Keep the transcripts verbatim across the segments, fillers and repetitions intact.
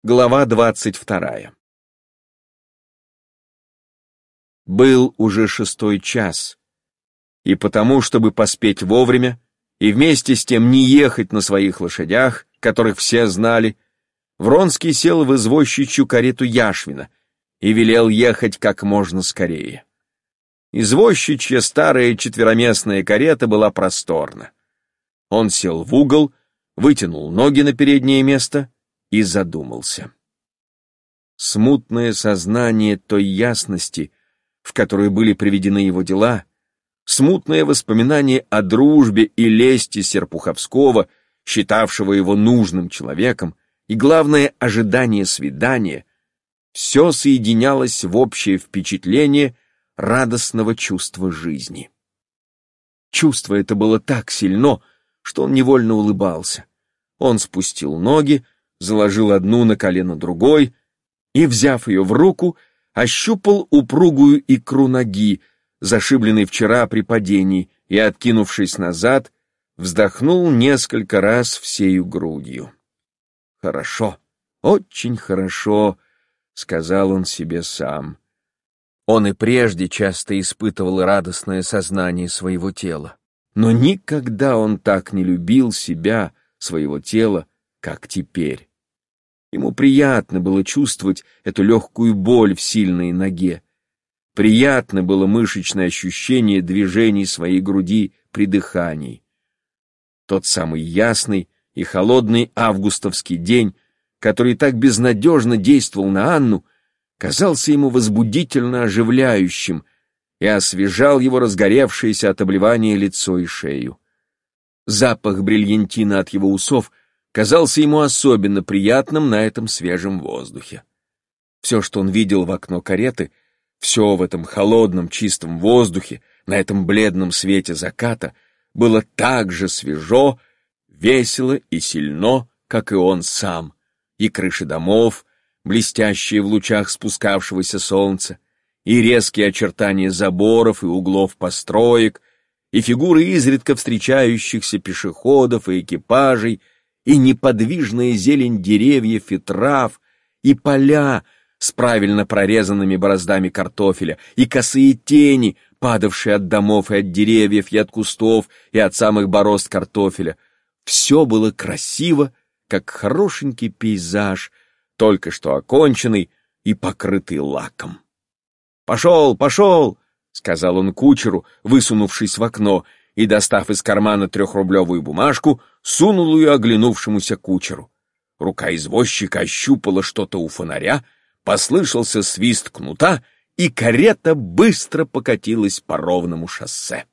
Глава двадцать вторая. Был уже шестой час, и потому, чтобы поспеть вовремя и вместе с тем не ехать на своих лошадях, которых все знали, Вронский сел в извозчичью карету Яшвина и велел ехать как можно скорее. Извозчичья старая четвероместная карета была просторна. Он сел в угол, вытянул ноги на переднее место и задумался. Смутное сознание той ясности, в которой были приведены его дела, смутное воспоминание о дружбе и лести Серпуховского, считавшего его нужным человеком, и, главное, ожидание свидания, все соединялось в общее впечатление радостного чувства жизни. Чувство это было так сильно, что он невольно улыбался. Он спустил ноги, заложил одну на колено другой и, взяв ее в руку, ощупал упругую икру ноги, зашибленной вчера при падении, и, откинувшись назад, вздохнул несколько раз всею грудью. «Хорошо, очень хорошо», — сказал он себе сам. Он и прежде часто испытывал радостное сознание своего тела, но никогда он так не любил себя, своего тела, как теперь. Ему приятно было чувствовать эту легкую боль в сильной ноге. Приятно было мышечное ощущение движений своей груди при дыхании. Тот самый ясный и холодный августовский день, который так безнадежно действовал на Анну, казался ему возбудительно оживляющим и освежал его разгоревшееся от обливания лицо и шею. Запах брильянтина от его усов казался ему особенно приятным на этом свежем воздухе. Все, что он видел в окно кареты, все в этом холодном чистом воздухе, на этом бледном свете заката, было так же свежо, весело и сильно, как и он сам, и крыши домов, блестящие в лучах спускавшегося солнца, и резкие очертания заборов и углов построек, и фигуры изредка встречающихся пешеходов и экипажей, и неподвижная зелень деревьев и трав, и поля с правильно прорезанными бороздами картофеля, и косые тени, падавшие от домов и от деревьев, и от кустов, и от самых борозд картофеля. Все было красиво, как хорошенький пейзаж, только что оконченный и покрытый лаком. «Пошел, пошел!» — сказал он кучеру, высунувшись в окно, и, достав из кармана трехрублевую бумажку, сунул ее оглянувшемуся кучеру. Рука извозчика ощупала что-то у фонаря, послышался свист кнута, и карета быстро покатилась по ровному шоссе.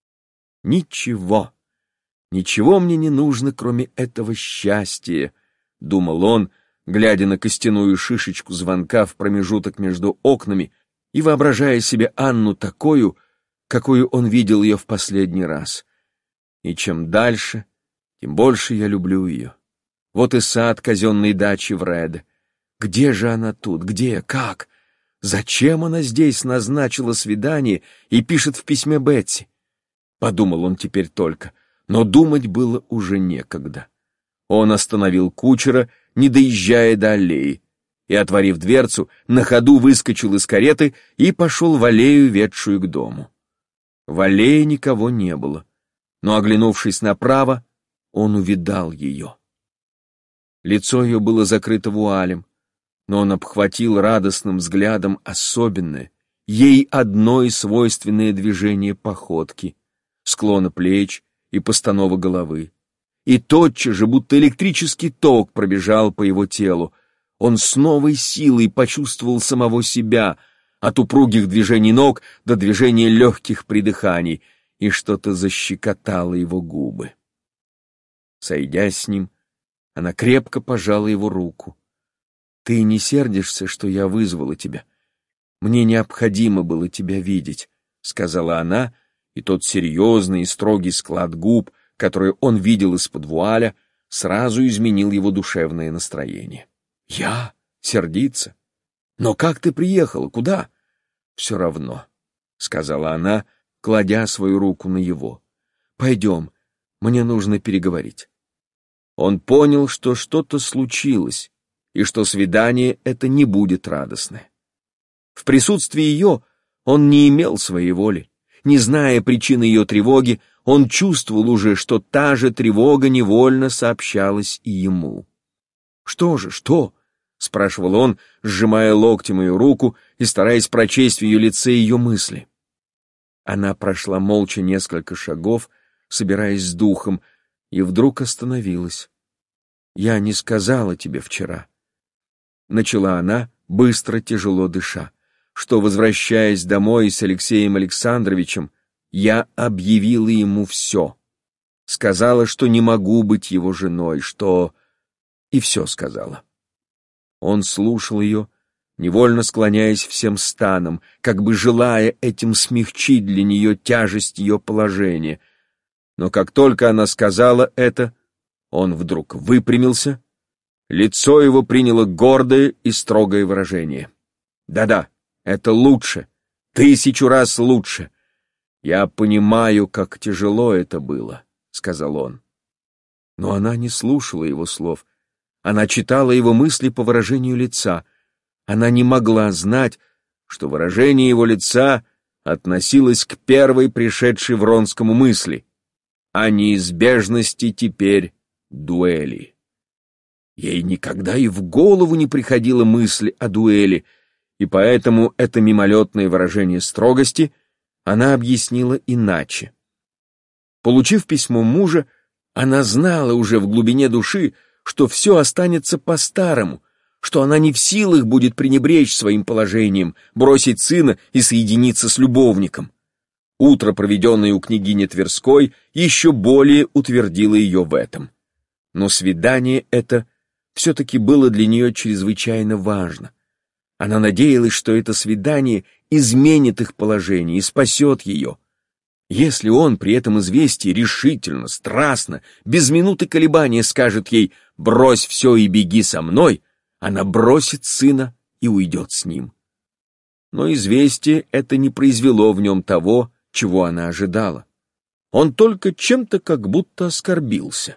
«Ничего, ничего мне не нужно, кроме этого счастья», — думал он, глядя на костяную шишечку звонка в промежуток между окнами и воображая себе Анну такою, какую он видел ее в последний раз. И чем дальше, тем больше я люблю ее. Вот и сад казенной дачи в Реде. Где же она тут? Где? Как? Зачем она здесь назначила свидание и пишет в письме Бетси? Подумал он теперь только, но думать было уже некогда. Он остановил кучера, не доезжая до аллеи, и, отворив дверцу, на ходу выскочил из кареты и пошел в аллею, ведшую к дому. В аллее никого не было, но, оглянувшись направо, он увидал ее. Лицо ее было закрыто вуалем, но он обхватил радостным взглядом особенное, ей одной свойственное движение походки, склона плеч и постанова головы. И тотчас же, будто электрический ток пробежал по его телу, он с новой силой почувствовал самого себя, от упругих движений ног до движения легких придыханий, и что-то защекотало его губы. Сойдясь с ним, она крепко пожала его руку. «Ты не сердишься, что я вызвала тебя? Мне необходимо было тебя видеть», — сказала она, и тот серьезный и строгий склад губ, который он видел из-под вуаля, сразу изменил его душевное настроение. «Я? Сердиться? Но как ты приехала? Куда?» «Все равно», — сказала она, кладя свою руку на его. «Пойдем, мне нужно переговорить». Он понял, что что-то случилось, и что свидание это не будет радостное. В присутствии ее он не имел своей воли. Не зная причины ее тревоги, он чувствовал уже, что та же тревога невольно сообщалась и ему. «Что же, что?» — спрашивал он, сжимая локтем ее руку и стараясь прочесть в ее лице ее мысли. Она прошла молча несколько шагов, собираясь с духом, и вдруг остановилась. «Я не сказала тебе вчера», — начала она, быстро, тяжело дыша, «что, возвращаясь домой с Алексеем Александровичем, я объявила ему все. Сказала, что не могу быть его женой, что... И все сказала». Он слушал ее, невольно склоняясь всем станом, как бы желая этим смягчить для нее тяжесть ее положения. Но как только она сказала это, он вдруг выпрямился, лицо его приняло гордое и строгое выражение. «Да-да, это лучше, тысячу раз лучше. Я понимаю, как тяжело это было», — сказал он. Но она не слушала его слов. Она читала его мысли по выражению лица. Она не могла знать, что выражение его лица относилось к первой пришедшей Вронскому мысли о неизбежности теперь дуэли. Ей никогда и в голову не приходила мысль о дуэли, и поэтому это мимолетное выражение строгости она объяснила иначе. Получив письмо мужа, она знала уже в глубине души, что все останется по-старому, что она не в силах будет пренебречь своим положением, бросить сына и соединиться с любовником. Утро, проведенное у княгини Тверской, еще более утвердило ее в этом. Но свидание это все-таки было для нее чрезвычайно важно. Она надеялась, что это свидание изменит их положение и спасет ее. Если он при этом известии решительно, страстно, без минуты колебания скажет ей «брось все и беги со мной», она бросит сына и уйдет с ним. Но известие это не произвело в нем того, чего она ожидала. Он только чем-то как будто оскорбился.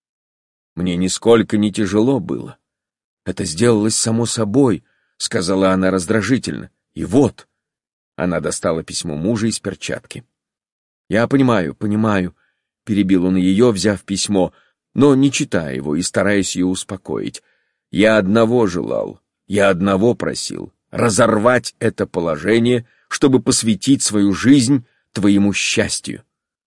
«Мне нисколько не тяжело было. Это сделалось само собой», — сказала она раздражительно. «И вот...» — она достала письмо мужа из перчатки. «Я понимаю, понимаю», — перебил он ее, взяв письмо, но не читая его и стараясь ее успокоить. «Я одного желал, я одного просил — разорвать это положение, чтобы посвятить свою жизнь твоему счастью».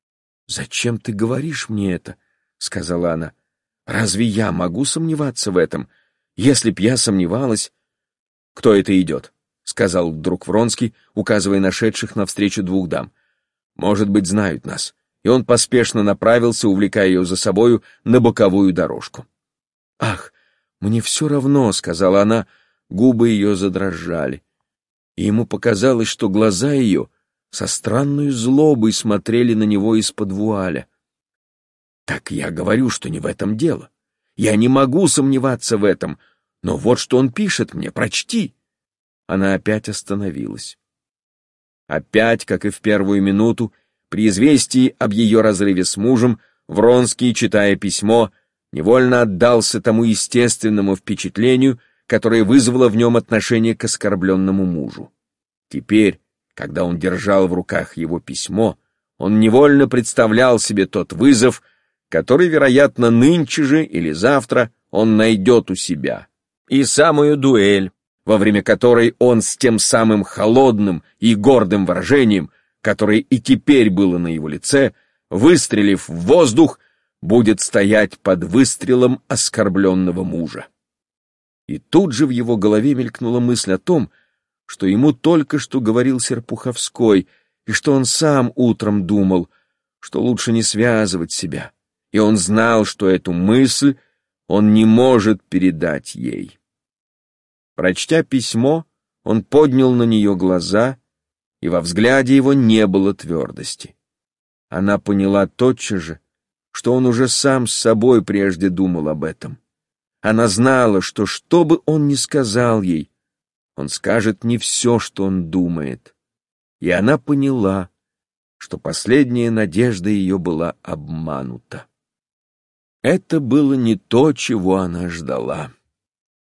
«Зачем ты говоришь мне это?» — сказала она. «Разве я могу сомневаться в этом? Если б я сомневалась...» «Кто это идет?» — сказал вдруг Вронский, указывая на шедших навстречу двух дам. «Может быть, знают нас». И он поспешно направился, увлекая ее за собою на боковую дорожку. «Ах, мне все равно», — сказала она, губы ее задрожали. И ему показалось, что глаза ее со странной злобой смотрели на него из-под вуаля. «Так я говорю, что не в этом дело. Я не могу сомневаться в этом. Но вот что он пишет мне, прочти». Она опять остановилась. Опять, как и в первую минуту, при известии об ее разрыве с мужем, Вронский, читая письмо, невольно отдался тому естественному впечатлению, которое вызвало в нем отношение к оскорбленному мужу. Теперь, когда он держал в руках его письмо, он невольно представлял себе тот вызов, который, вероятно, нынче же или завтра он найдет у себя, и самую дуэль, во время которой он с тем самым холодным и гордым выражением, которое и теперь было на его лице, выстрелив в воздух, будет стоять под выстрелом оскорбленного мужа. И тут же в его голове мелькнула мысль о том, что ему только что говорил Серпуховской, и что он сам утром думал, что лучше не связывать себя, и он знал, что эту мысль он не может передать ей. Прочтя письмо, он поднял на нее глаза, и во взгляде его не было твердости. Она поняла тотчас же, что он уже сам с собой прежде думал об этом. Она знала, что что бы он ни сказал ей, он скажет не все, что он думает. И она поняла, что последняя надежда ее была обманута. Это было не то, чего она ждала.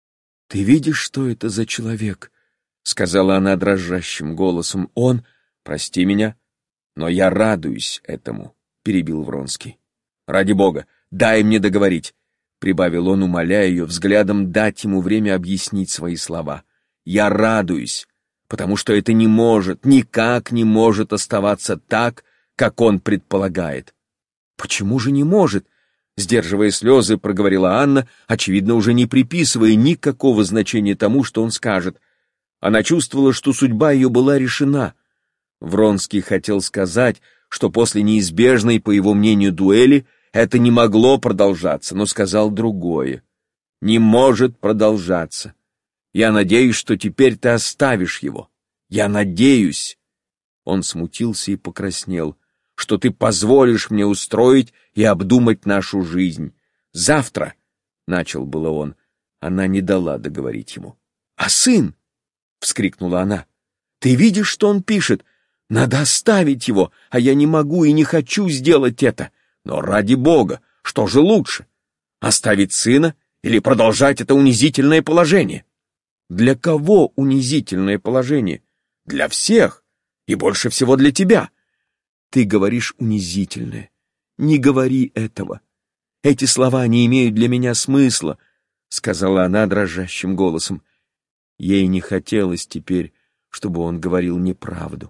«Ты видишь, что это за человек?» — сказала она дрожащим голосом. «Он... Прости меня, но я радуюсь этому», — перебил Вронский. «Ради бога, дай мне договорить», — прибавил он, умоляя ее взглядом дать ему время объяснить свои слова. «Я радуюсь, потому что это не может, никак не может оставаться так, как он предполагает». «Почему же не может?» — сдерживая слезы, проговорила Анна, очевидно, уже не приписывая никакого значения тому, что он скажет. Она чувствовала, что судьба ее была решена. Вронский хотел сказать, что после неизбежной, по его мнению, дуэли это не могло продолжаться, но сказал другое. «Не может продолжаться. Я надеюсь, что теперь ты оставишь его. Я надеюсь». Он смутился и покраснел. «Что ты позволишь мне устроить и обдумать нашу жизнь. Завтра», — начал было он. Она не дала договорить ему. «А сын?» — вскрикнула она. «Ты видишь, что он пишет? Надо оставить его, а я не могу и не хочу сделать это. Но ради бога, что же лучше? Оставить сына или продолжать это унизительное положение?» «Для кого унизительное положение?» «Для всех, и больше всего для тебя». «Ты говоришь унизительное. Не говори этого. Эти слова не имеют для меня смысла», — сказала она дрожащим голосом. Ей не хотелось теперь, чтобы он говорил неправду.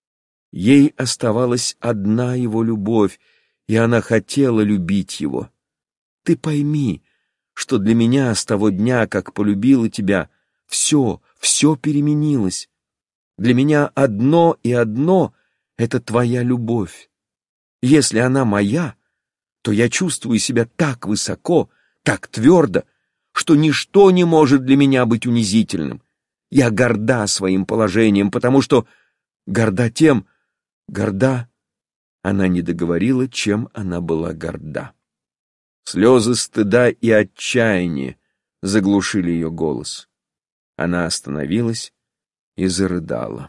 Ей оставалась одна его любовь, и она хотела любить его. «Ты пойми, что для меня с того дня, как полюбила тебя, все, все переменилось. Для меня одно и одно — это твоя любовь. Если она моя, то я чувствую себя так высоко, так твердо, что ничто не может для меня быть унизительным. Я горда своим положением, потому что горда тем, горда...» Она не договорила, чем она была горда. Слезы стыда и отчаяния заглушили ее голос. Она остановилась и зарыдала.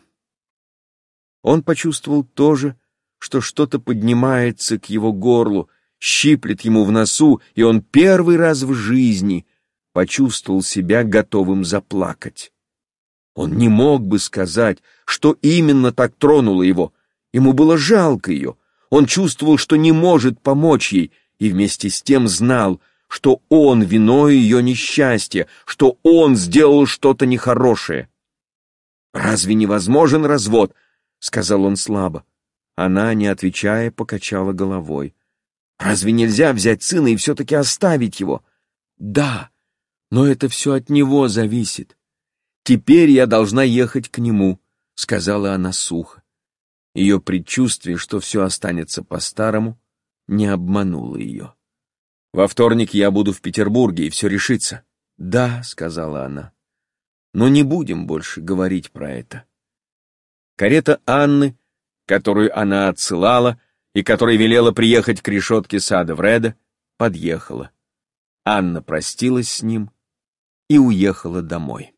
Он почувствовал тоже, что что-то поднимается к его горлу, щиплет ему в носу, и он первый раз в жизни почувствовал себя готовым заплакать. Он не мог бы сказать, что именно так тронуло его. Ему было жалко ее. Он чувствовал, что не может помочь ей, и вместе с тем знал, что он виной ее несчастья, что он сделал что-то нехорошее. «Разве невозможен развод?» — сказал он слабо. Она, не отвечая, покачала головой. «Разве нельзя взять сына и все-таки оставить его?» «Да, но это все от него зависит. Теперь я должна ехать к нему», — сказала она сухо. Ее предчувствие, что все останется по-старому, не обмануло ее. «Во вторник я буду в Петербурге, и все решится». «Да», — сказала она, — «но не будем больше говорить про это». Карета Анны, которую она отсылала и которой велела приехать к решетке сада Вреда, подъехала. Анна простилась с ним и уехала домой.